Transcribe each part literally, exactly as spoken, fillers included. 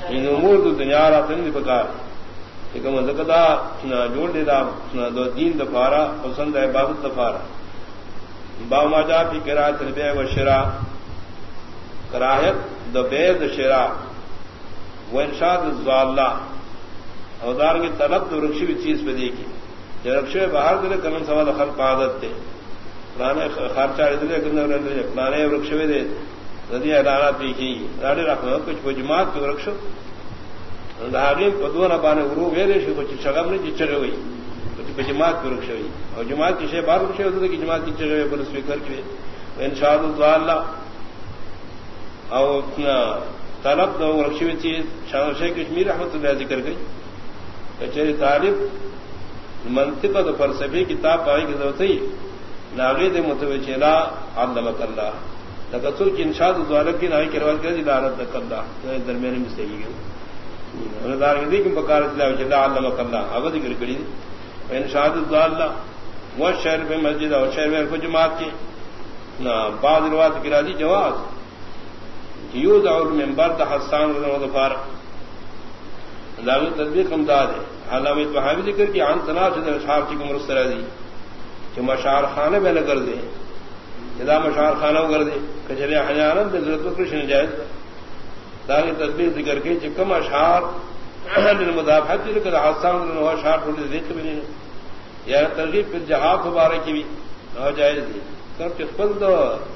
ان امور دو دنیا راتن دی پکار کہ مزکدا جوڑ دے دا دو دین دفارا پسند ہے عبادت دفارا با ما جا فی قراءۃ البیع والشراء کراہت دو بیع و شراء و انشاء الضالہ اور دار کی طلب تو رکشی بھی چیز پہ دیکھی جو رکشے باہر دے کرن سوال خلق عادت تے پرانے خرچہ دے کرنے پرانے رکشے دے ندی اعلانات بھی کی راڑی رکھنا کچھ جماعت کے رکشو داغیم پدو نہ پانے غروب ویلے شو کچھ شغم نہیں چچڑے ہوئی کچھ جماعت کے رکشے ہوئی اور جماعت کی شے بار رکشے ہوتے کہ جماعت کی چڑے ہوئے پر اسپیکر کے انشاء اللہ اور طلب دو رکشی ہوئی چیز شیخ کشمیر رحمۃ اللہ ذکر گئی کچہری طالب منطق و فلسفی کتاب پائی کی ضرورت ہی ناغید متوجہ علمک اللہ تقصر کی انشاء الضالب کی نائی کی روایت کرے دلالت اللہ درمیان میں سے گئی دار دی کہ بکار اللہ جل علمک اللہ اب ذکر کری انشاء الضالہ وہ شہر میں مسجد اور شہر میں کو جماعت کی نہ بعض روایت کی راضی جواز یوز اور منبر حسان و ظفار داغی تطبیق امداد ہے علامہ طحاوی ذکر کی عن تناسب اشعار کی مرسل دی کہ مشعر خانے میں نہ کر دے جدا مشعر خانہ کر دے کچرے حیانت ضرورت پر کچھ نجائز داغی تطبیق ذکر کی کہ کم اشعار للمدافعت ذکر حسان و اشعار ٹھوڑے دیکھ بھی نہیں یا ترغیب پھر جہاد مبارک کی بھی ناجائز دی سب کے خپل دو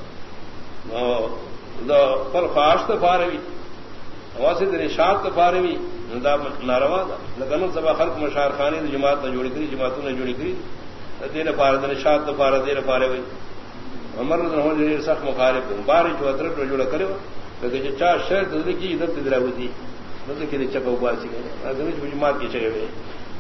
دو پر خواہش تفاروی واسط نشاط تفاروی ناروا دا لگن سبا خلق مشاعر خانے جماعت نہ جوڑی کری جماعتوں نے جوڑی کری دین فارد نشاط تفارا دین فارے ہوئی عمر رضی سخت مخالف بارش جو ادرک جوڑا کرے لیکن چار شہر دل کی ادھر تدرا ہوتی مطلب کہ چکا باسی جماعت کی چگہ ہوئے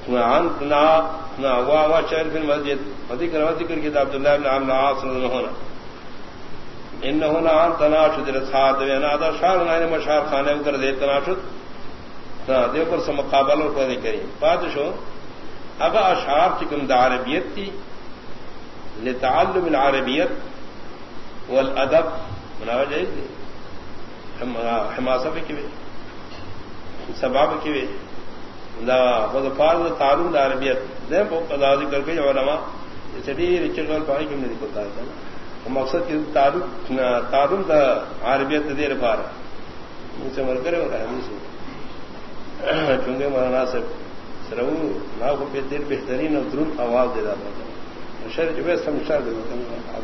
شہر بن مسجد ادھک ذکر کی عبداللہ بن عامر عاص رضی اللہ عنہ ان ہونا عن تناشد الاسحاد وینا شار نائن مشار خانے کر دے تناشد دے پر سے مقابلہ کو دے کریں پادشو اگا اشعار چکم دا عربیت تھی لتعلم العربیت والادب مناوہ جائز دی حماسہ پہ کیوے سباب کیوے دا وظفار دا تعلم دا عربیت دے پا ذکر کے علماء اسے بھی رچر پائی کم نے دیکھتا ہے مقصد کی تعلم دا عربیت دیر پارا ان سے مر کرے اور حدیث چونکہ مولانا سے سرو نا کو پہ دیر بہترین اور درون آواز دے رہا تھا شہر جو ہے سمشار دے رہا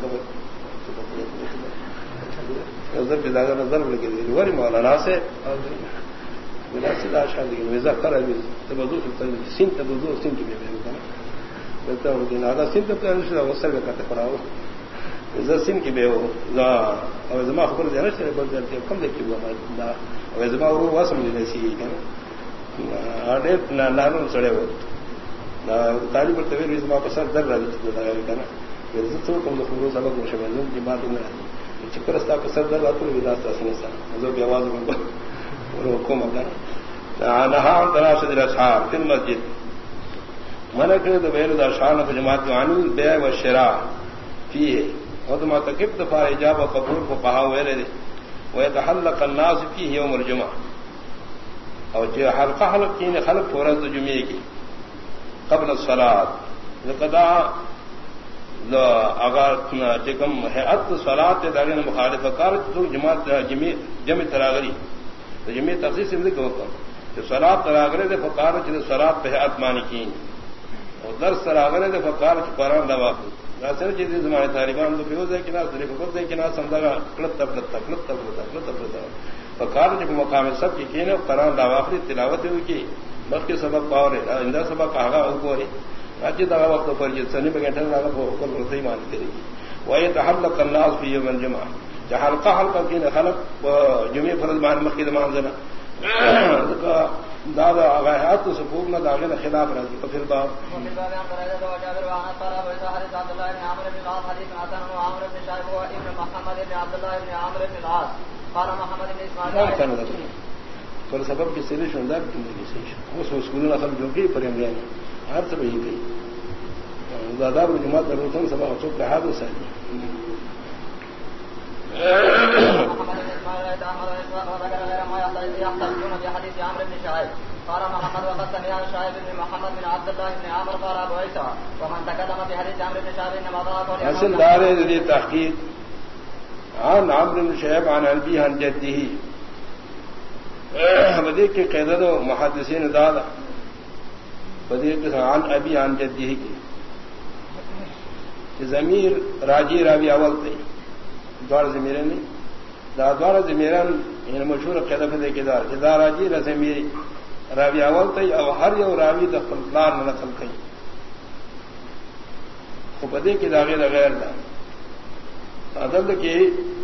نظر پہ داغا نظر لگے دی وری مولانا سے بلا سدا شاہ دیکھیں ویزا کرا تبدو سن تبدو سن کی بھی بہتا ہوں کہ نادا سن تب تو وسر کا کرتے پڑاؤ سن کی بے ہو زما خبر دینا چاہیے بول دیتے کم دیکھی ہوا زما وہ سمجھ ایسی نارون سڑے ہو تالی پر طویل زما پر سر در رہا نا کم خبروں سبق مشہور کی بات میں چکرستا پر سر در رہا تو وداستا سنسا کی آواز کو مکانا نہا تناشد الاشعار فی المسجد منع کرے تو بیر الاشعار نہ جماعت عن البیع والشراء فیہ وما تکب دفاع اجاب قبول کو کہا ہوئے رہے ويتحلق الناس فيه يوم الجمعہ اور جو حلقہ حلق کی خلق فرض جمعے کی قبل الصلاۃ لقدا لا اگر چکم ہیئت صلاۃ دارین مخالف کار تو جماعت جمعہ جمع تراغری تو جمعہ تخصیص سے ذکر ہوتا جو صلاۃ تراغرے دے فقار جو صلاۃ پہ ہیئت مانی کی اور درس تراغرے دے فقار قرآن دوا سر جی زمانے طالبان تو فیوز ہے کہ نہ صرف خود ہے کہ نہ سمجھا گا کلت تبلت تکلت تبلت تکلت تبلت فقار جب مقام سب کی کینے قرآن داواخری تلاوت ہوئی کی بس کے سبق پاور ہے اندر سبق آگا ان کو ہے راجی دعا وقت پر یہ سنی بگینٹر لگا وہ حکم رسائی مان کرے گی وہ یہ تحلق الناس فی یوم الجمعہ جو حلقہ حلقہ کینے خلق جمعہ فرض مان مخید مانزنا دادا آغاہات تو سفوق نہ داغے نہ خلاف رہی تو پھر باب پر سبب کی سیریش ہوندہ اس اسکول نہ سب جو کی پر امریان ہر سب ہی گئی دادا جماعت روتن سبا چوک رہا تو سہی زيد احمد وذكر غير ما يحتجون في حديث عمرو بن شعيب قال محمد وقد سمع شعيب بن محمد بن عبد الله بن عمرو قال ابو عيسى ومن تكلم في حديث عمرو بن شعيب انما ضاع اصل دار ذي تحقيق عن عمرو بن شعيب عن ابي عن جده بدی کے قیدت و محدثین دادا بدی کے عن ابی عن جده کی ضمیر راجی راوی اول تھے دوار ضمیرن دا دوار ضمیرن ان مشہور قیدت دے کے دار جدا راجی ضمیر راوی اول تھے او ہر یو راوی د خپلار نقل کئ خو بدی کی داغه غیر دا عدد کی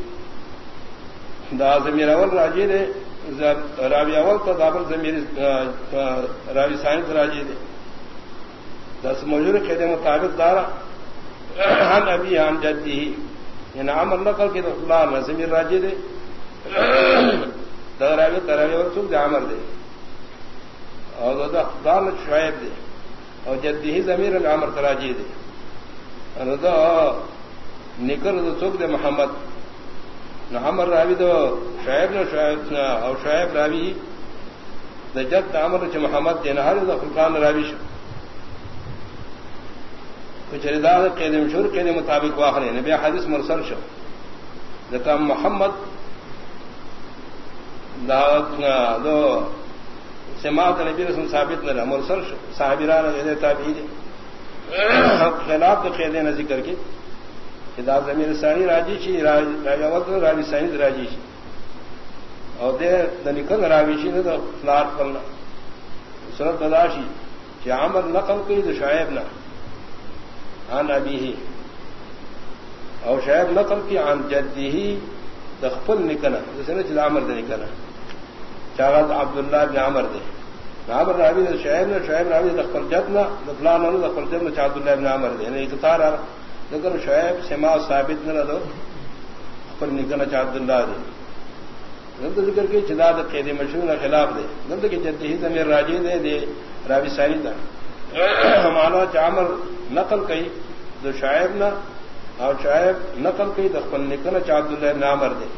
دا ضمیر اول راجی دے راوی اول تو دابر ضمیر راوی سائنس راجی دے دس موجود قید مطابق دارا عن ابی عن جدی یعنی عمر نقل کی فلان ضمیر راجی دے دا راوی تراوی اور سوق دے عمر دے اور دا دال شعیب دے اور جدی ضمیر عمر تراجی دے اور دا نکر دا سوق دے محمد نہ عمر راوی دو شعیب نہ شعیب اور شعیب راوی دا جد عمر چ محمد دے نہ ہر دا فلان راوی شو کچھ رضا قید مشہور کے مطابق واخر نبی حدیث مرسل شو ذکر محمد دا دو سماعت نبی رسول ثابت نہ مرسل شو صحابیان نے تابعین خلاف قید نہ ذکر کی دا زمین ثانی راجی شی راجی اول راوی ثانی راجی شی اور دے دنکل راوی شی نے تو فلاٹ کرنا سنت تداشی کہ عمر نقل کی تو شعیب نہ عن ابیہ اور شعیب نقل کی عن جدہ تخفل نکنا جیسے نے چلا عمر دے نکنا چاغت عبداللہ بن عمر دے عمر راوی نے شعیب نے شعیب راوی تخفل جدنا فلان نے تخفل جدنا چا عبداللہ بن عمر دے یعنی اقتار لیکن شعیب سما ثابت نہ دو پر نکنا چا عبداللہ دے نند ذکر کی جداد قید مشہور خلاف دے نند کی جدہ ضمیر راجی دے دے راوی ثانی دا معنی عمر نقل کئی تو شعیب نہ اور شعیب نقل کئی تو پر نکنا چا عبداللہ بن عمر دے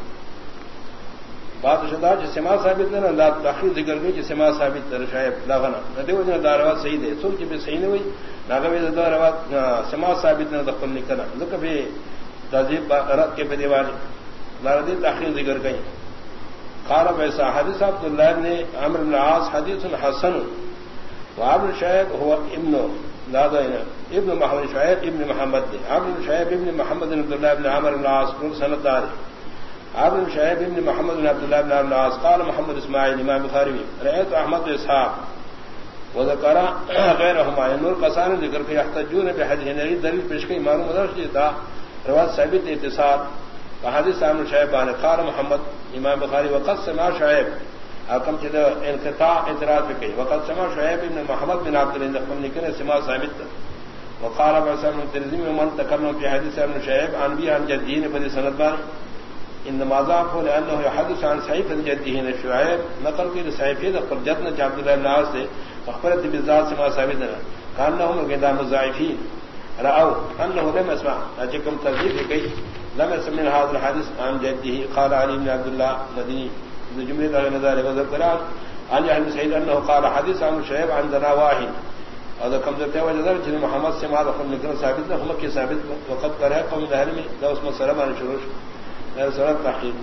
بات شدا جو سما ثابت نہ لا تاخیر ذکر کی جو سما ثابت تر شعیب لاغنا ندی وجہ داروا صحیح دے سن کی بھی صحیح نہ ہوئی ناغوی داروا سما ثابت نہ دخل نکنا ذکر بھی تہذیب رد کے بدیوانی لاردی تاخیر ذکر گئی قال ایسا حدیث عبداللہ نے عمرو بن العاص حدیث حسن وعمر شعیب هو ابن دادا ابن محمد شعیب ابن محمد دے عمرو شعیب ابن محمد بن عبداللہ بن عمرو بن العاص کل سند دار عمرو شعیب ابن محمد بن عبداللہ بن عمرو بن العاص قال محمد اسماعیل امام بخاری رأيت احمد اسحاق وذكر غيرهما نور قسان ذکر کہ يحتجون بحديث نبی دلیل پیش کی معلوم درج تھا روایت ثابت اتصال حدیث عمرو شعیب نے قال محمد امام بخاری وقت سمع شعیب حکم چہ انقطاع اعتراض کی وقت سمع شعیب ابن محمد بن عبد الله بن نکر سمع ثابت وقال بسم الترمذي من تكلم في حديث عمرو شعیب عن بي عن جدين في سند بار انما ذاك لانه يحدث عن سعيد بن جدين شعيب نقل کی سعيد قال جدنا عبد الله بن عاص سے اخبرت بالذات سمع ثابت كانهم قدام الضعيفين راوا انه لم يسمع اجكم تذيب كي لم يسمع هذا الحديث عن جده قال علي بن عبد الله مدني جمله على نظر وذكر عن ابن سعيد انه قال حديث عن شعيب عندنا واحد هذا كم ذات وجدر جن محمد سمع قال نقل ثابت هم کی ثابت وقد قرأ قوم اهل میں لو اسم سلام عن شروع سرت تحقیق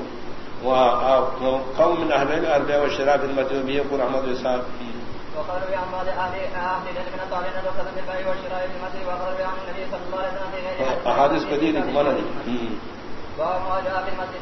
وقوم من اهل الاربع والشراب المتوبيه يقول احمد اسحاق وقال يا احمد اهل اهل من الطالب ذكر في البيع والشراء في المسجد وقال يا النبي صلى الله عليه وسلم احاديث قديمه كمان دي وما جاء في المسجد